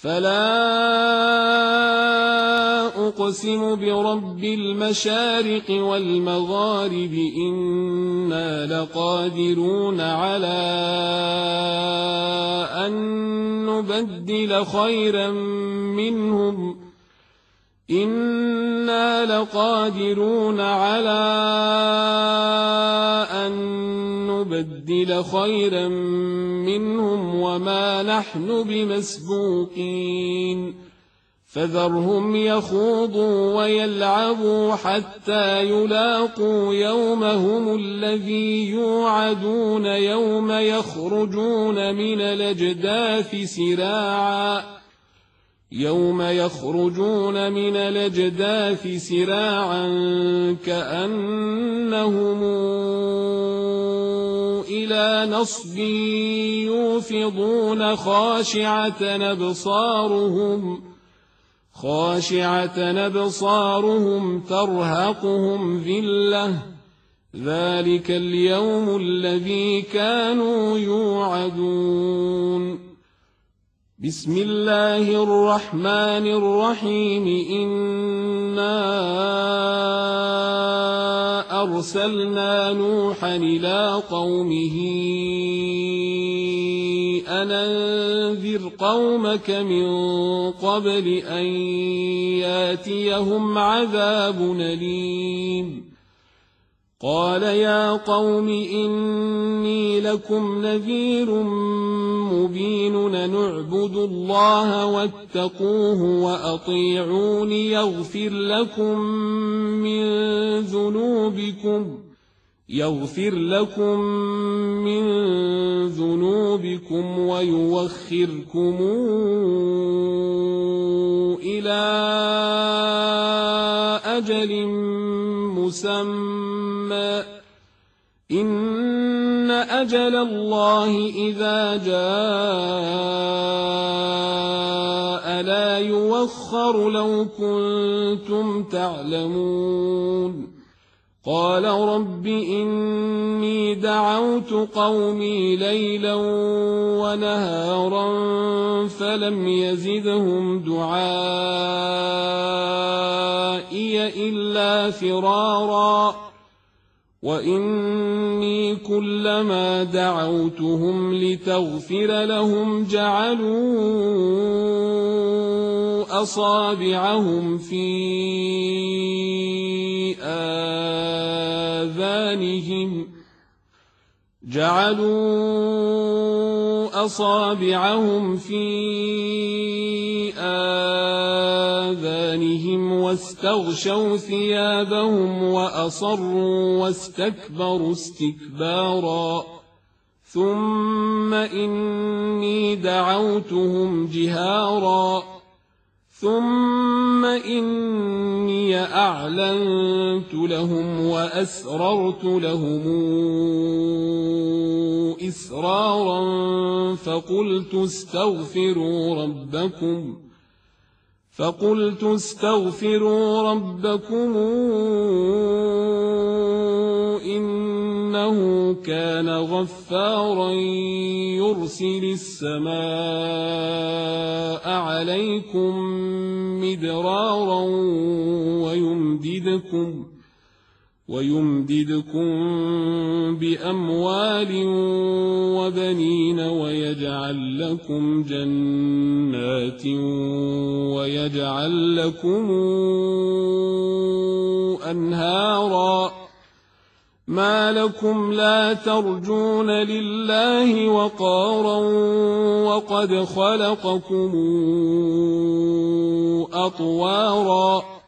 فلا أقسم برب المشارق والمغارب إنا لقادرون على أن نبدل خيرا منهم وما نحن بمسبوقين فذرهم يخوضوا ويلعبوا حتى يلاقوا يومهم الذي يوعدون يوم يخرجون من الأجداث سراعا كأنهم إلى نصب يوفضون خاشعة أبصارهم ترهقهم ذلة ذلك اليوم الذي كانوا يوعدون. بسم الله الرحمن الرحيم إنا أرسلنا نوحا إلى قومه أن أنذر قومك من قبل أن ياتيهم عذاب أليم. قال يا قوم إني لكم نذير مبين نعبد الله واتقوه وأطيعون يغفر لكم من ذنوبكم ويوخركم إلى أجل مسمى إن أجل الله إذا جاء لا يوخر لو كنتم تعلمون. قال رب إني دعوت قومي ليلا ونهارا فلم يزدهم دعائي إلا فرارا وإني كلما دعوتهم لتغفر لهم جعلوا أصابعهم في آذانهم واستغشوا ثيابهم وأصروا واستكبروا استكبارا. ثم إني دعوتهم جهارا ثم إني أعلنت لهم وأسررت لهم إسرارا فقلت استغفروا ربكم إنه كان غفارا يرسل السماء عليكم مدرارا ويمددكم بأموال وبنين ويجعل لكم جنات ويجعل لكم أنهارا. ما لكم لا ترجون لله وقارا وقد خلقكم أطوارا